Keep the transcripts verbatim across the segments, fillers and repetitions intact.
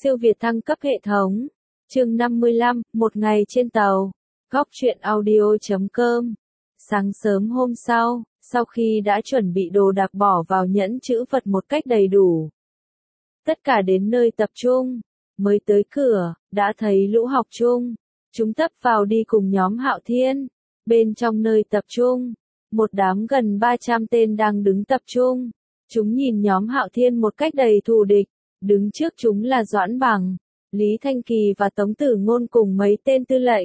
Siêu việt thăng cấp hệ thống. Chương năm mươi lăm, một ngày trên tàu. Góc truyện audio chấm com. Sáng sớm hôm sau, sau khi đã chuẩn bị đồ đạc bỏ vào nhẫn trữ vật một cách đầy đủ, tất cả đến nơi tập trung, mới tới cửa, đã thấy lũ học chung. Chúng tấp vào đi cùng nhóm Hạo Thiên. Bên trong nơi tập trung, một đám gần ba trăm tên đang đứng tập trung. Chúng nhìn nhóm Hạo Thiên một cách đầy thù địch. Đứng trước chúng là Doãn Bằng, Lý Thanh Kỳ và Tống Tử Ngôn cùng mấy tên tư lệnh.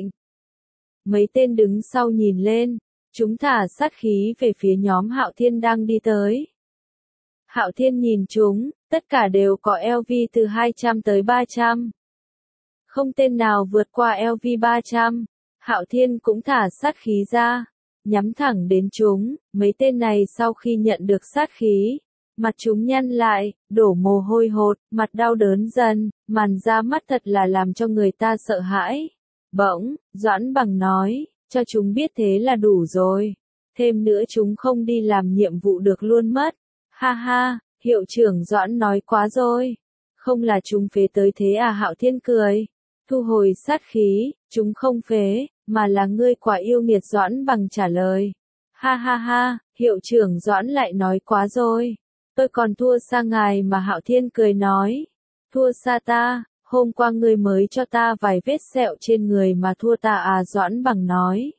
Mấy tên đứng sau nhìn lên, chúng thả sát khí về phía nhóm Hạo Thiên đang đi tới. Hạo Thiên nhìn chúng, tất cả đều có L V từ hai trăm tới ba trăm. Không tên nào vượt qua L V ba trăm. Hạo Thiên cũng thả sát khí ra, nhắm thẳng đến chúng. Mấy tên này sau khi nhận được sát khí, mặt chúng nhăn lại, đổ mồ hôi hột, mặt đau đớn dần, màn ra mắt thật là làm cho người ta sợ hãi. Bỗng, Doãn Bằng nói, cho chúng biết thế là đủ rồi. Thêm nữa chúng không đi làm nhiệm vụ được luôn mất. Ha ha, hiệu trưởng Doãn nói quá rồi. Không là chúng phế tới thế à? Hạo Thiên cười. Thu hồi sát khí, chúng không phế, mà là ngươi quá yêu nghiệt. Doãn Bằng trả lời. Ha ha ha, hiệu trưởng Doãn lại nói quá rồi. Tôi còn thua xa ngài mà. Hạo Thiên cười nói. Thua xa ta, hôm qua ngươi mới cho ta vài vết sẹo trên người mà thua ta à? Doãn Bằng nói.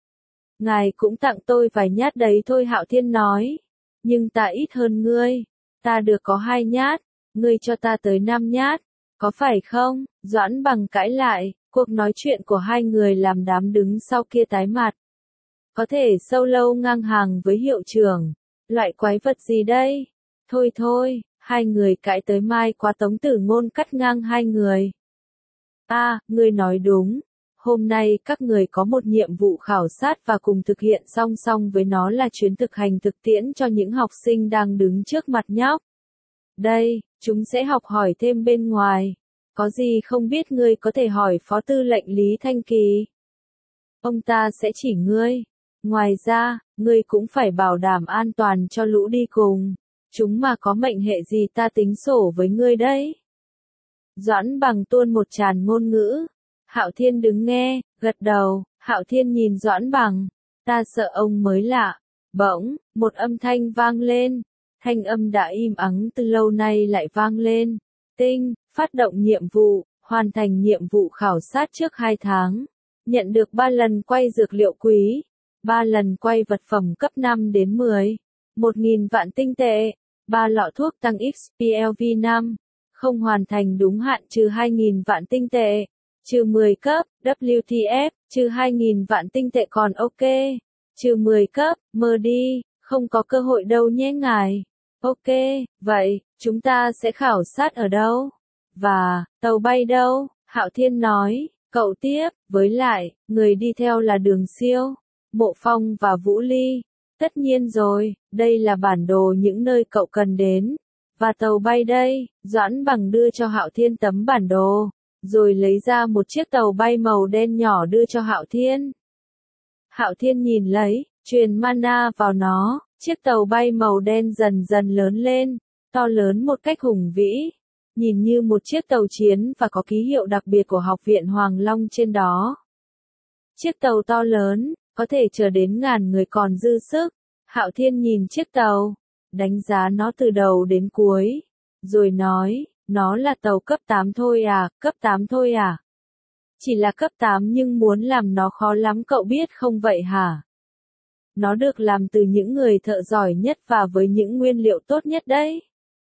Ngài cũng tặng tôi vài nhát đấy thôi. Hạo Thiên nói. Nhưng ta ít hơn ngươi, ta được có hai nhát, ngươi cho ta tới năm nhát, có phải không? Doãn Bằng cãi lại, cuộc nói chuyện của hai người làm đám đứng sau kia tái mặt. Có thể solo ngang hàng với hiệu trưởng, loại quái vật gì đây? Thôi thôi, hai người cãi tới mai quá. Tống Tử Ngôn cắt ngang hai người. À, ngươi nói đúng. Hôm nay các người có một nhiệm vụ khảo sát và cùng thực hiện song song với nó là chuyến thực hành thực tiễn cho những học sinh đang đứng trước mặt nhóc. Đây, chúng sẽ học hỏi thêm bên ngoài. Có gì không biết ngươi có thể hỏi Phó Tư lệnh Lý Thanh Kỳ. Ông ta sẽ chỉ ngươi. Ngoài ra, ngươi cũng phải bảo đảm an toàn cho lũ đi cùng. Chúng mà có mệnh hệ gì ta tính sổ với ngươi đấy. Doãn Bằng tuôn một tràn ngôn ngữ. Hạo Thiên đứng nghe, gật đầu. Hạo Thiên nhìn Doãn Bằng. Ta sợ ông mới lạ. Bỗng, một âm thanh vang lên. Thanh âm đã im ắng từ lâu nay lại vang lên. Tinh, phát động nhiệm vụ, hoàn thành nhiệm vụ khảo sát trước hai tháng. Nhận được ba lần quay dược liệu quý. ba lần quay vật phẩm cấp năm đến mười. một nghìn vạn tinh tệ. ba lọ thuốc tăng X P L V năm. Không hoàn thành đúng hạn trừ hai nghìn vạn tinh tệ. Trừ mười cấp, W T F, trừ hai nghìn vạn tinh tệ còn ok. Trừ mười cấp, mơ đi, không có cơ hội đâu nhé ngài. Ok, vậy, chúng ta sẽ khảo sát ở đâu? Và, tàu bay đâu? Hạo Thiên nói, cậu tiếp, với lại, người đi theo là Đường Siêu, Mộ Phong và Vũ Ly. Tất nhiên rồi, đây là bản đồ những nơi cậu cần đến. Và tàu bay đây, Doãn Bằng đưa cho Hạo Thiên tấm bản đồ. Rồi lấy ra một chiếc tàu bay màu đen nhỏ đưa cho Hạo Thiên. Hạo Thiên nhìn lấy, truyền mana vào nó, chiếc tàu bay màu đen dần dần lớn lên, to lớn một cách hùng vĩ, nhìn như một chiếc tàu chiến và có ký hiệu đặc biệt của Học viện Hoàng Long trên đó. Chiếc tàu to lớn, có thể chở đến ngàn người còn dư sức. Hạo Thiên nhìn chiếc tàu, đánh giá nó từ đầu đến cuối, rồi nói. Nó là tàu cấp tám thôi à? Cấp tám thôi à? Chỉ là cấp tám nhưng muốn làm nó khó lắm cậu biết không vậy hả? Nó được làm từ những người thợ giỏi nhất và với những nguyên liệu tốt nhất đấy.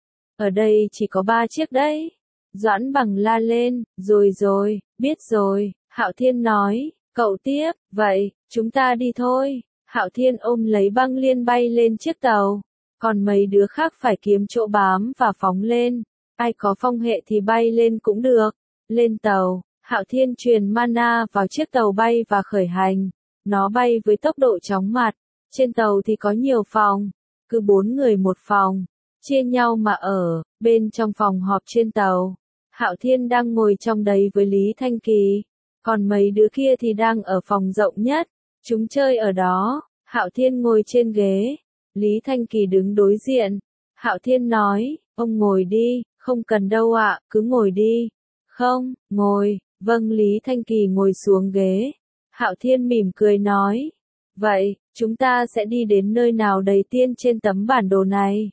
Ở đây chỉ có ba chiếc đấy. Doãn Bằng la lên, rồi rồi, biết rồi. Hạo Thiên nói, cậu tiếp, vậy, chúng ta đi thôi. Hạo Thiên ôm lấy băng liên bay lên chiếc tàu. Còn mấy đứa khác phải kiếm chỗ bám và phóng lên. Ai có phong hệ thì bay lên cũng được. Lên tàu, Hạo Thiên truyền mana vào chiếc tàu bay và khởi hành. Nó bay với tốc độ chóng mặt. Trên tàu thì có nhiều phòng. Cứ bốn người một phòng. Chia nhau mà ở, bên trong phòng họp trên tàu. Hạo Thiên đang ngồi trong đấy với Lý Thanh Kỳ. Còn mấy đứa kia thì đang ở phòng rộng nhất. Chúng chơi ở đó. Hạo Thiên ngồi trên ghế. Lý Thanh Kỳ đứng đối diện. Hạo Thiên nói, ông ngồi đi. Không cần đâu ạ, cứ ngồi đi. Không, ngồi, vâng Lý Thanh Kỳ ngồi xuống ghế. Hạo Thiên mỉm cười nói. Vậy, chúng ta sẽ đi đến nơi nào đầy tiên trên tấm bản đồ này?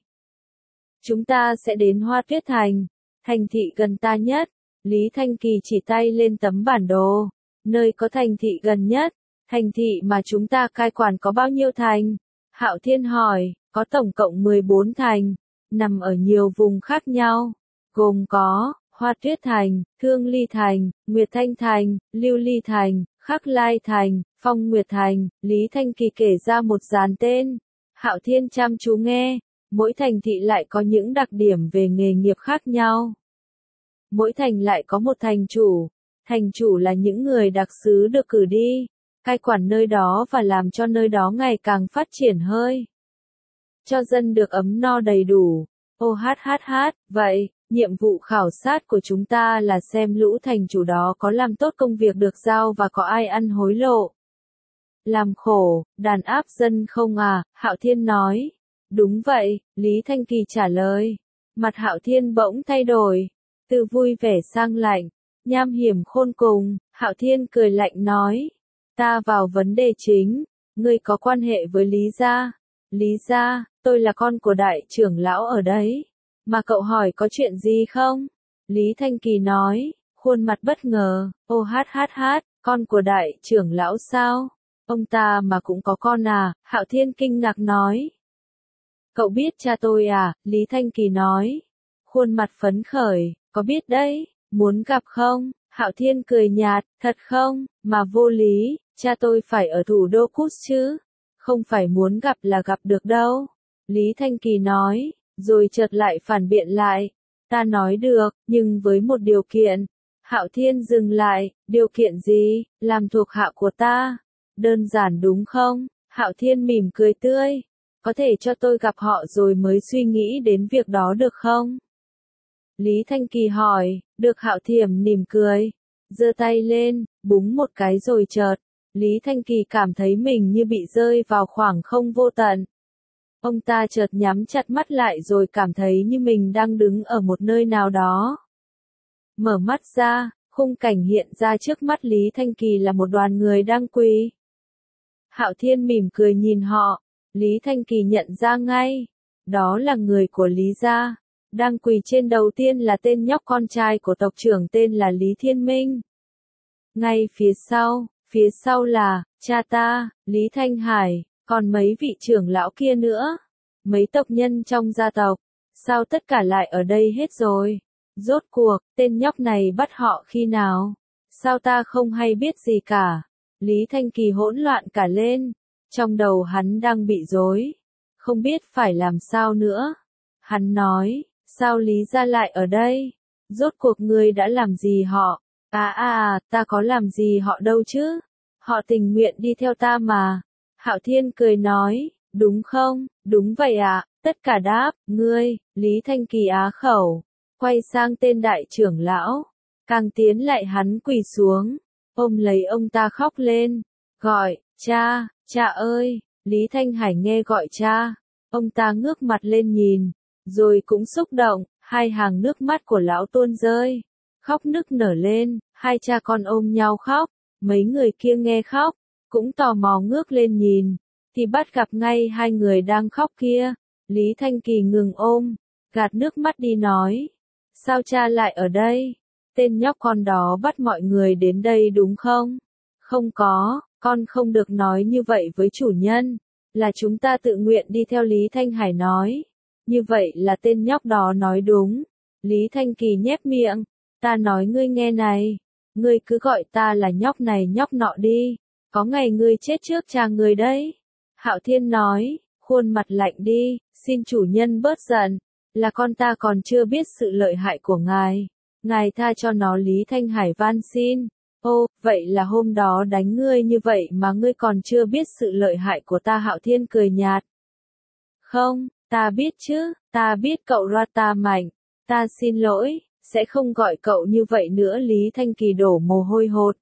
Chúng ta sẽ đến Hoa Tuyết Thành, thành thị gần ta nhất. Lý Thanh Kỳ chỉ tay lên tấm bản đồ. Nơi có thành thị gần nhất. Thành thị mà chúng ta cai quản có bao nhiêu thành? Hạo Thiên hỏi, có tổng cộng mười bốn thành, nằm ở nhiều vùng khác nhau, gồm có Hoa Tuyết Thành, Thương Ly Thành, Nguyệt Thanh Thành, Lưu Ly Thành, Khắc Lai Thành, Phong Nguyệt Thành. Lý Thanh Kỳ kể ra một dàn tên. Hạo Thiên chăm chú nghe, mỗi thành thị lại có những đặc điểm về nghề nghiệp khác nhau. Mỗi thành lại có một thành chủ. Thành chủ là những người đặc xứ được cử đi, cai quản nơi đó và làm cho nơi đó ngày càng phát triển hơi. Cho dân được ấm no đầy đủ. Ô hát hát hát, vậy, nhiệm vụ khảo sát của chúng ta là xem lũ thành chủ đó có làm tốt công việc được giao và có ai ăn hối lộ. Làm khổ, đàn áp dân không à, Hạo Thiên nói. Đúng vậy, Lý Thanh Kỳ trả lời. Mặt Hạo Thiên bỗng thay đổi, từ vui vẻ sang lạnh, nham hiểm khôn cùng. Hạo Thiên cười lạnh nói. Ta vào vấn đề chính, ngươi có quan hệ với Lý gia. Lý gia, tôi là con của đại trưởng lão ở đấy. Mà cậu hỏi có chuyện gì không? Lý Thanh Kỳ nói, khuôn mặt bất ngờ. Ô hát hát hát, con của đại trưởng lão sao? Ông ta mà cũng có con à? Hạo Thiên kinh ngạc nói. Cậu biết cha tôi à? Lý Thanh Kỳ nói. Khuôn mặt phấn khởi, có biết đấy, muốn gặp không? Hạo Thiên cười nhạt, thật không? Mà vô lý, cha tôi phải ở thủ đô Cút chứ. Không phải muốn gặp là gặp được đâu. Lý Thanh Kỳ nói, rồi chợt lại phản biện lại. Ta nói được, nhưng với một điều kiện. Hạo Thiên dừng lại, điều kiện gì? Làm thuộc hạ của ta. Đơn giản đúng không? Hạo Thiên mỉm cười tươi. Có thể cho tôi gặp họ rồi mới suy nghĩ đến việc đó được không? Lý Thanh Kỳ hỏi, được. Hạo Thiểm mỉm cười. Giơ tay lên, búng một cái rồi chợt. Lý Thanh Kỳ cảm thấy mình như bị rơi vào khoảng không vô tận. Ông ta chợt nhắm chặt mắt lại rồi cảm thấy như mình đang đứng ở một nơi nào đó. Mở mắt ra, khung cảnh hiện ra trước mắt Lý Thanh Kỳ là một đoàn người đang quỳ. Hạo Thiên mỉm cười nhìn họ, Lý Thanh Kỳ nhận ra ngay. Đó là người của Lý gia. Đang quỳ trên đầu tiên là tên nhóc con trai của tộc trưởng tên là Lý Thiên Minh. Ngay phía sau, phía sau là, cha ta, Lý Thanh Hải, còn mấy vị trưởng lão kia nữa. Mấy tộc nhân trong gia tộc. Sao tất cả lại ở đây hết rồi? Rốt cuộc, tên nhóc này bắt họ khi nào? Sao ta không hay biết gì cả? Lý Thanh Kỳ hỗn loạn cả lên. Trong đầu hắn đang bị rối. Không biết phải làm sao nữa. Hắn nói, sao Lý gia lại ở đây? Rốt cuộc ngươi đã làm gì họ? À à à, ta có làm gì họ đâu chứ? Họ tình nguyện đi theo ta mà. Hạo Thiên cười nói, đúng không? Đúng vậy ạ, à. Tất cả đáp, ngươi. Lý Thanh Kỳ á khẩu. Quay sang tên đại trưởng lão. Càng tiến lại hắn quỳ xuống. Ôm lấy ông ta khóc lên. Gọi, cha, cha ơi. Lý Thanh Hải nghe gọi cha. Ông ta ngước mặt lên nhìn. Rồi cũng xúc động, hai hàng nước mắt của lão tuôn rơi. Khóc nức nở lên, hai cha con ôm nhau khóc. Mấy người kia nghe khóc, cũng tò mò ngước lên nhìn. Thì bắt gặp ngay hai người đang khóc kia. Lý Thanh Kỳ ngừng ôm, gạt nước mắt đi nói. Sao cha lại ở đây? Tên nhóc con đó bắt mọi người đến đây đúng không? Không có, con không được nói như vậy với chủ nhân. Là chúng ta tự nguyện đi theo. Lý Thanh Hải nói. Như vậy là tên nhóc đó nói đúng. Lý Thanh Kỳ nhếch miệng. Ta nói ngươi nghe này. Ngươi cứ gọi ta là nhóc này nhóc nọ đi. Có ngày ngươi chết trước cha ngươi đấy. Hạo Thiên nói, khuôn mặt lạnh đi, xin chủ nhân bớt giận. Là con ta còn chưa biết sự lợi hại của ngài. Ngài tha cho nó. Lý Thanh Hải van xin. Ô, vậy là hôm đó đánh ngươi như vậy mà ngươi còn chưa biết sự lợi hại của ta? Hạo Thiên cười nhạt. Không, ta biết chứ, ta biết cậu ra ta mạnh. Ta xin lỗi, sẽ không gọi cậu như vậy nữa. Lý Thanh Kỳ đổ mồ hôi hột.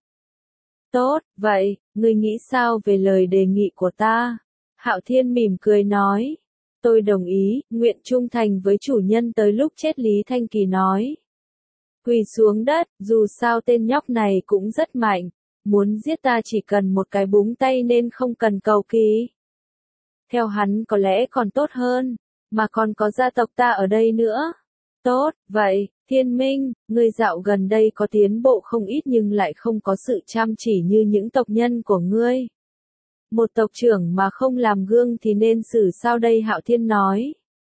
Tốt, vậy, ngươi nghĩ sao về lời đề nghị của ta? Hạo Thiên mỉm cười nói. Tôi đồng ý, nguyện trung thành với chủ nhân tới lúc chết. Lý Thanh Kỳ nói. Quỳ xuống đất, dù sao tên nhóc này cũng rất mạnh, muốn giết ta chỉ cần một cái búng tay nên không cần cầu kỳ. Theo hắn có lẽ còn tốt hơn, mà còn có gia tộc ta ở đây nữa. Tốt, vậy, Thiên Minh, ngươi dạo gần đây có tiến bộ không ít nhưng lại không có sự chăm chỉ như những tộc nhân của ngươi. Một tộc trưởng mà không làm gương thì nên xử sao đây, Hạo Thiên nói.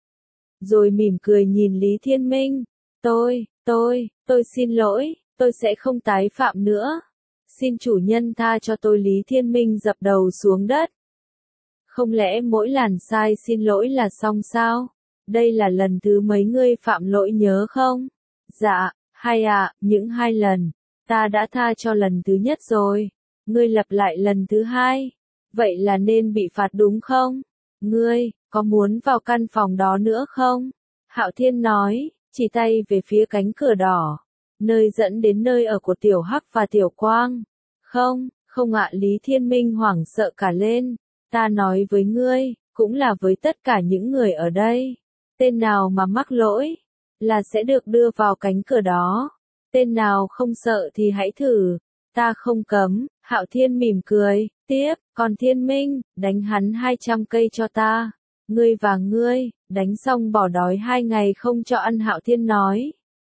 Rồi mỉm cười nhìn Lý Thiên Minh. Tôi, tôi, tôi xin lỗi, tôi sẽ không tái phạm nữa. Xin chủ nhân tha cho tôi. Lý Thiên Minh dập đầu xuống đất. Không lẽ mỗi lần sai xin lỗi là xong sao? Đây là lần thứ mấy ngươi phạm lỗi nhớ không? Dạ, hai ạ, à, những hai lần. Ta đã tha cho lần thứ nhất rồi. Ngươi lặp lại lần thứ hai. Vậy là nên bị phạt đúng không? Ngươi, có muốn vào căn phòng đó nữa không? Hạo Thiên nói, chỉ tay về phía cánh cửa đỏ. Nơi dẫn đến nơi ở của Tiểu Hắc và Tiểu Quang. Không, không ạ. Lý Thiên Minh hoảng sợ cả lên. Ta nói với ngươi, cũng là với tất cả những người ở đây. Tên nào mà mắc lỗi, là sẽ được đưa vào cánh cửa đó. Tên nào không sợ thì hãy thử. Ta không cấm. Hạo Thiên mỉm cười, tiếp, còn Thiên Minh, đánh hắn hai trăm cây cho ta. Ngươi và ngươi, đánh xong bỏ đói hai ngày không cho ăn. Hạo Thiên nói.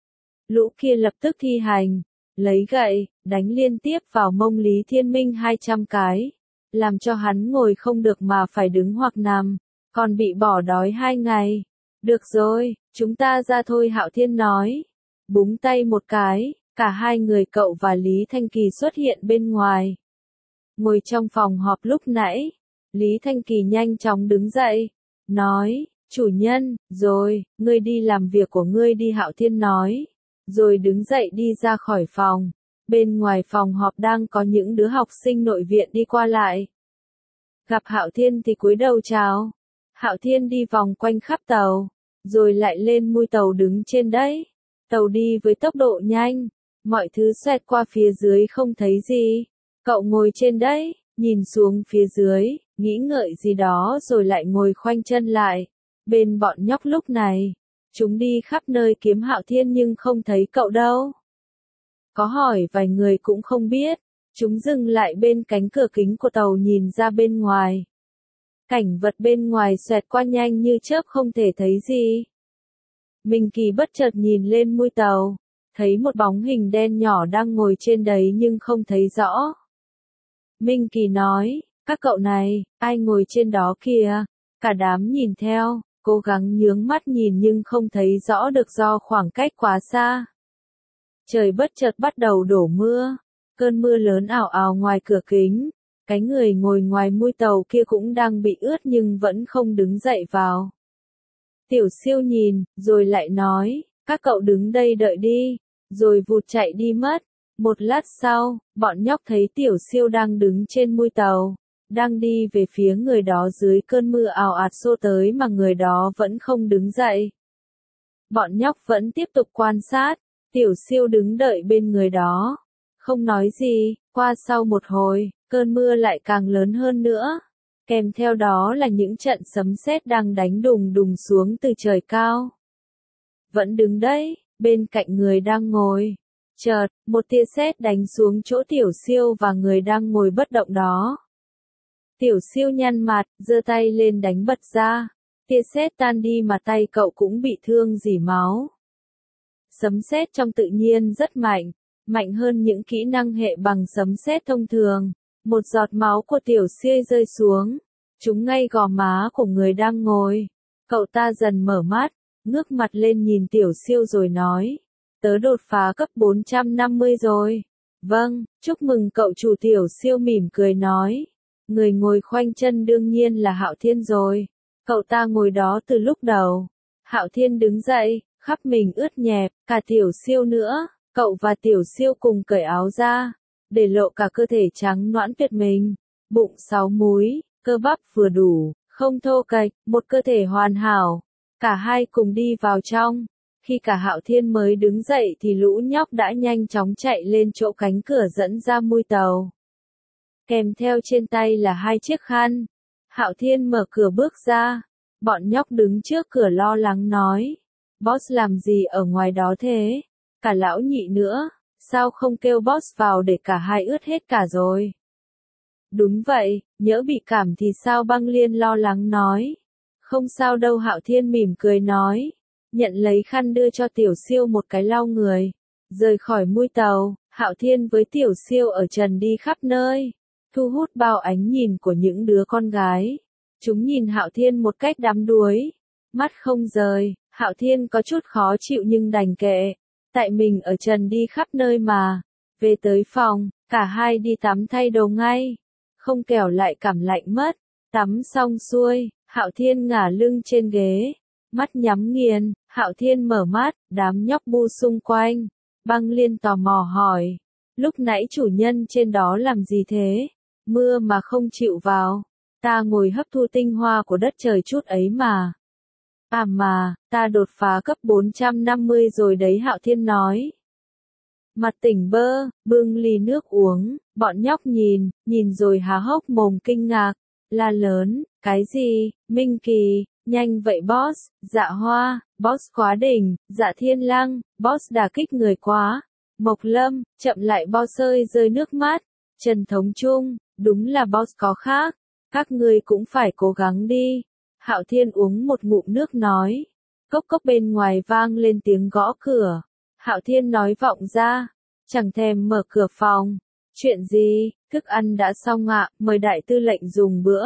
Lũ kia lập tức thi hành, lấy gậy, đánh liên tiếp vào mông Lý Thiên Minh hai trăm cái. Làm cho hắn ngồi không được mà phải đứng hoặc nằm, còn bị bỏ đói hai ngày. Được rồi, chúng ta ra thôi. Hạo Thiên nói. Búng tay một cái, cả hai người cậu và Lý Thanh Kỳ xuất hiện bên ngoài. Ngồi trong phòng họp lúc nãy, Lý Thanh Kỳ nhanh chóng đứng dậy, nói, chủ nhân, rồi, ngươi đi làm việc của ngươi đi. Hạo Thiên nói, rồi đứng dậy đi ra khỏi phòng. Bên ngoài phòng họp đang có những đứa học sinh nội viện đi qua lại. Gặp Hạo Thiên thì cúi đầu chào. Hạo Thiên đi vòng quanh khắp tàu, rồi lại lên mui tàu đứng trên đấy. Tàu đi với tốc độ nhanh, mọi thứ xoẹt qua phía dưới không thấy gì. Cậu ngồi trên đấy, nhìn xuống phía dưới, nghĩ ngợi gì đó rồi lại ngồi khoanh chân lại. Bên bọn nhóc lúc này, chúng đi khắp nơi kiếm Hạo Thiên nhưng không thấy cậu đâu. Có hỏi vài người cũng không biết. Chúng dừng lại bên cánh cửa kính của tàu nhìn ra bên ngoài. Cảnh vật bên ngoài xoẹt qua nhanh như chớp không thể thấy gì. Minh Kỳ bất chợt nhìn lên mui tàu, thấy một bóng hình đen nhỏ đang ngồi trên đấy nhưng không thấy rõ. Minh Kỳ nói, các cậu này, ai ngồi trên đó kìa? Cả đám nhìn theo, cố gắng nhướng mắt nhìn nhưng không thấy rõ được do khoảng cách quá xa. Trời bất chợt bắt đầu đổ mưa. Cơn mưa lớn ảo ảo ngoài cửa kính. Cái người ngồi ngoài mui tàu kia cũng đang bị ướt nhưng vẫn không đứng dậy vào. Tiểu Siêu nhìn, rồi lại nói, các cậu đứng đây đợi đi, rồi vụt chạy đi mất. Một lát sau, bọn nhóc thấy Tiểu Siêu đang đứng trên mui tàu, đang đi về phía người đó dưới cơn mưa ào ạt xô tới mà người đó vẫn không đứng dậy. Bọn nhóc vẫn tiếp tục quan sát, Tiểu Siêu đứng đợi bên người đó. Không nói gì, qua sau một hồi, cơn mưa lại càng lớn hơn nữa. Kèm theo đó là những trận sấm sét đang đánh đùng đùng xuống từ trời cao. Vẫn đứng đấy, bên cạnh người đang ngồi. Chợt, một tia sét đánh xuống chỗ Tiểu Siêu và người đang ngồi bất động đó. Tiểu Siêu nhăn mặt, giơ tay lên đánh bật ra. Tia sét tan đi mà tay cậu cũng bị thương rỉ máu. Sấm sét trong tự nhiên rất mạnh. Mạnh hơn những kỹ năng hệ bằng sấm sét thông thường. Một giọt máu của Tiểu Siêu rơi xuống, trúng ngay gò má của người đang ngồi. Cậu ta dần mở mắt, ngước mặt lên nhìn Tiểu Siêu rồi nói, tớ đột phá cấp bốn trăm năm mươi rồi. Vâng, chúc mừng cậu chủ. Tiểu Siêu mỉm cười nói. Người ngồi khoanh chân đương nhiên là Hạo Thiên rồi. Cậu ta ngồi đó từ lúc đầu. Hạo Thiên đứng dậy, khắp mình ướt nhẹp, cả Tiểu Siêu nữa. Cậu và Tiểu Siêu cùng cởi áo ra, để lộ cả cơ thể trắng nõn tuyệt mình, bụng sáu múi, cơ bắp vừa đủ, không thô kệch, một cơ thể hoàn hảo. Cả hai cùng đi vào trong. Khi cả Hạo Thiên mới đứng dậy thì lũ nhóc đã nhanh chóng chạy lên chỗ cánh cửa dẫn ra mui tàu. Kèm theo trên tay là hai chiếc khăn. Hạo Thiên mở cửa bước ra. Bọn nhóc đứng trước cửa lo lắng nói, boss làm gì ở ngoài đó thế? cả lão nhị nữa, sao không kêu boss vào để cả hai ướt hết cả rồi. Đúng vậy, nhỡ bị cảm thì sao, Băng Liên lo lắng nói. Không sao đâu, Hạo Thiên mỉm cười nói. Nhận lấy khăn đưa cho Tiểu Siêu một cái lau người. Rời khỏi mui tàu, Hạo Thiên với Tiểu Siêu ở trần đi khắp nơi, thu hút bao ánh nhìn của những đứa con gái. Chúng nhìn Hạo Thiên một cách đắm đuối, mắt không rời. Hạo Thiên có chút khó chịu nhưng đành kệ, tại mình ở trần đi khắp nơi mà. Về tới phòng, cả hai đi tắm thay đồ ngay, không kẻo lại cảm lạnh mất. Tắm xong xuôi, Hạo Thiên ngả lưng trên ghế, mắt nhắm nghiền. Hạo Thiên mở mắt, đám nhóc bu xung quanh. Băng Liên tò mò hỏi, lúc nãy chủ nhân trên đó làm gì thế? Mưa mà không chịu vào. Ta ngồi hấp thu tinh hoa của đất trời chút ấy mà. À mà, ta đột phá cấp bốn trăm năm mươi rồi đấy, Hạo Thiên nói. Mặt tỉnh bơ, bưng ly nước uống, bọn nhóc nhìn, nhìn rồi há hốc mồm kinh ngạc, la lớn, cái gì, Minh Kỳ, nhanh vậy boss, Dạ Hoa, boss quá đỉnh, Dạ Thiên Lăng, boss đả kích người quá, Mộc Lâm, chậm lại boss ơi, rơi nước mắt, Trần Thống Trung, đúng là boss có khác, các ngươi cũng phải cố gắng đi. Hạo Thiên uống một ngụm nước nói, cốc cốc bên ngoài vang lên tiếng gõ cửa. Hạo Thiên nói vọng ra, chẳng thèm mở cửa phòng. Chuyện gì, thức ăn đã xong ạ, mời đại tư lệnh dùng bữa.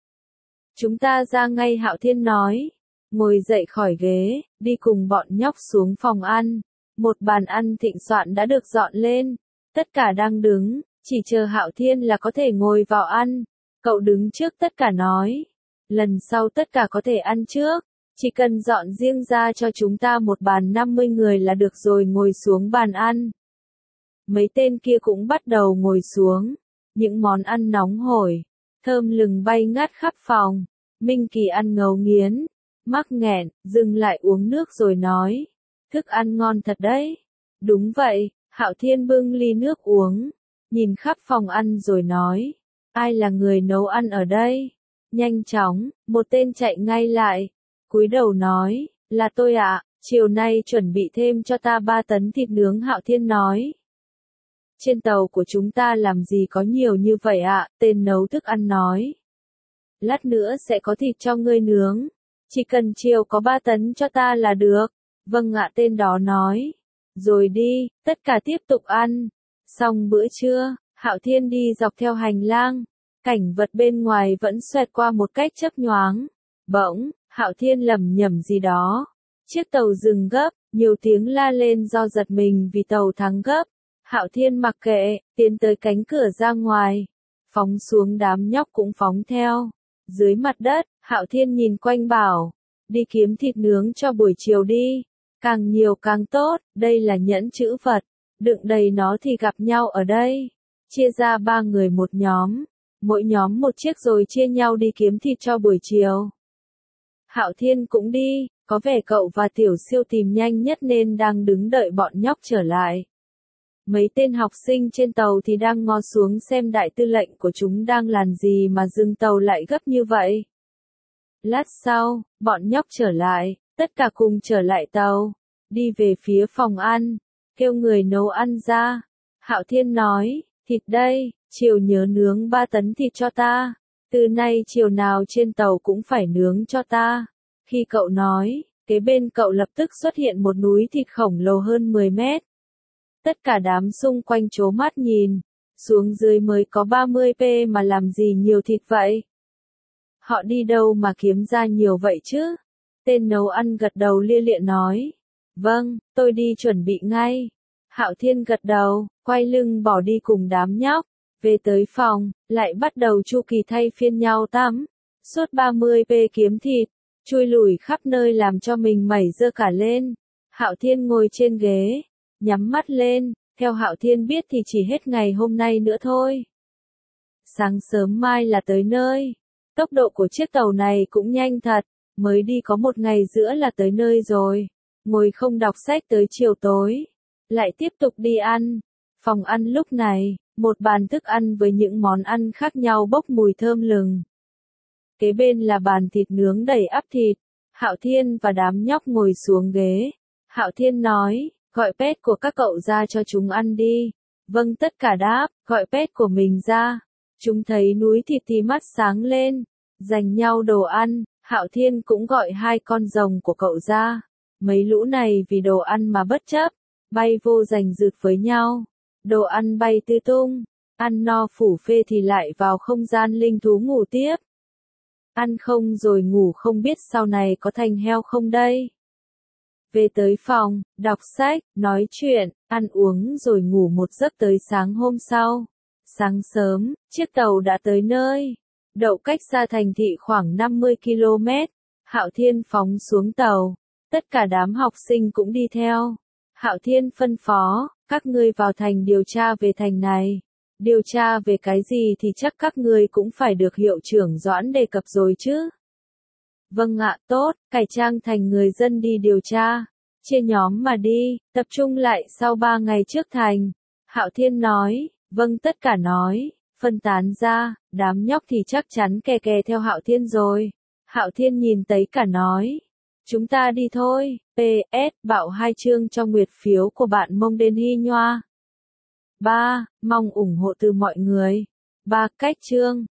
Chúng ta ra ngay, Hạo Thiên nói. Ngồi dậy khỏi ghế, đi cùng bọn nhóc xuống phòng ăn. Một bàn ăn thịnh soạn đã được dọn lên. Tất cả đang đứng, chỉ chờ Hạo Thiên là có thể ngồi vào ăn. Cậu đứng trước tất cả nói. Lần sau tất cả có thể ăn trước. Chỉ cần dọn riêng ra cho chúng ta một bàn năm mươi người là được rồi, ngồi xuống bàn ăn. Mấy tên kia cũng bắt đầu ngồi xuống. Những món ăn nóng hổi, thơm lừng bay ngát khắp phòng. Minh Kỳ ăn ngấu nghiến, mắc nghẹn, dừng lại uống nước rồi nói. Thức ăn ngon thật đấy. Đúng vậy, Hạo Thiên bưng ly nước uống, nhìn khắp phòng ăn rồi nói. Ai là người nấu ăn ở đây? Nhanh chóng, một tên chạy ngay lại. Cúi đầu nói, là tôi ạ, chiều nay chuẩn bị thêm cho ta ba tấn thịt nướng, Hạo Thiên nói. Trên tàu của chúng ta làm gì có nhiều như vậy ạ, tên nấu thức ăn nói. Lát nữa sẽ có thịt cho ngươi nướng, chỉ cần chiều có ba tấn cho ta là được. Vâng ạ, tên đó nói. Rồi đi, tất cả tiếp tục ăn. Xong bữa trưa, Hạo Thiên đi dọc theo hành lang, cảnh vật bên ngoài vẫn xoẹt qua một cách chớp nhoáng. Bỗng, Hạo Thiên lẩm nhẩm gì đó. Chiếc tàu dừng gấp, nhiều tiếng la lên do giật mình vì tàu thắng gấp. Hạo Thiên mặc kệ, tiến tới cánh cửa ra ngoài, phóng xuống, đám nhóc cũng phóng theo. Dưới mặt đất, Hạo Thiên nhìn quanh bảo, đi kiếm thịt nướng cho buổi chiều đi, càng nhiều càng tốt, đây là nhẫn chữ vật, đựng đầy nó thì gặp nhau ở đây. Chia ra ba người một nhóm, mỗi nhóm một chiếc rồi chia nhau đi kiếm thịt cho buổi chiều. Hạo Thiên cũng đi, có vẻ cậu và Tiểu Siêu tìm nhanh nhất nên đang đứng đợi bọn nhóc trở lại. Mấy tên học sinh trên tàu thì đang ngó xuống xem đại tư lệnh của chúng đang làm gì mà dừng tàu lại gấp như vậy. Lát sau, bọn nhóc trở lại, tất cả cùng trở lại tàu, đi về phía phòng ăn, kêu người nấu ăn ra. Hạo Thiên nói, thịt đây, chiều nhớ nướng ba tấn thịt cho ta, từ nay chiều nào trên tàu cũng phải nướng cho ta. Khi cậu nói, kế bên cậu lập tức xuất hiện một núi thịt khổng lồ hơn mười mét. Tất cả đám xung quanh trố mắt nhìn, xuống dưới mới có ba mươi pê mà làm gì nhiều thịt vậy? Họ đi đâu mà kiếm ra nhiều vậy chứ? Tên nấu ăn gật đầu lia lịa nói. Vâng, tôi đi chuẩn bị ngay. Hạo Thiên gật đầu, quay lưng bỏ đi cùng đám nhóc. Về tới phòng, lại bắt đầu chu kỳ thay phiên nhau tắm. Suốt ba mươi pê kiếm thịt, chui lủi khắp nơi làm cho mình mẩy dơ cả lên. Hạo Thiên ngồi trên ghế, nhắm mắt lên, theo Hạo Thiên biết thì chỉ hết ngày hôm nay nữa thôi. Sáng sớm mai là tới nơi. Tốc độ của chiếc tàu này cũng nhanh thật, mới đi có một ngày giữa là tới nơi rồi. Ngồi không đọc sách tới chiều tối, lại tiếp tục đi ăn. Phòng ăn lúc này, một bàn thức ăn với những món ăn khác nhau bốc mùi thơm lừng. Kế bên là bàn thịt nướng đầy ắp thịt. Hạo Thiên và đám nhóc ngồi xuống ghế. Hạo Thiên nói, Gọi pet của các cậu ra cho chúng ăn đi. Vâng, tất cả đáp, gọi pet của mình ra. Chúng thấy núi thịt thì mắt sáng lên, giành nhau đồ ăn. Hạo Thiên cũng gọi hai con rồng của cậu ra. Mấy lũ này vì đồ ăn mà bất chấp, bay vô giành giật với nhau. Đồ ăn bay tứ tung, ăn no phủ phê thì lại vào không gian linh thú ngủ tiếp. Ăn không rồi ngủ không biết sau này có thành heo không đây. Về tới phòng, đọc sách, nói chuyện, ăn uống rồi ngủ một giấc tới sáng hôm sau. Sáng sớm, chiếc tàu đã tới nơi. Đậu cách xa thành thị khoảng năm mươi ki lô mét. Hạo Thiên phóng xuống tàu. Tất cả đám học sinh cũng đi theo. Hạo Thiên phân phó, các ngươi vào thành điều tra về thành này. Điều tra về cái gì thì chắc các ngươi cũng phải được hiệu trưởng Doãn đề cập rồi chứ. Vâng ạ, tốt, cải trang thành người dân đi điều tra. Chia nhóm mà đi, tập trung lại sau ba ngày trước thành. Hạo Thiên nói, vâng tất cả nói, phân tán ra, đám nhóc thì chắc chắn kè kè theo Hạo Thiên rồi. Hạo Thiên nhìn thấy cả nói, chúng ta đi thôi, pê ét bạo hai chương trong nguyệt phiếu của bạn Mông Đen Hy Nhoa. ba. Mong ủng hộ từ mọi người. ba. Cách chương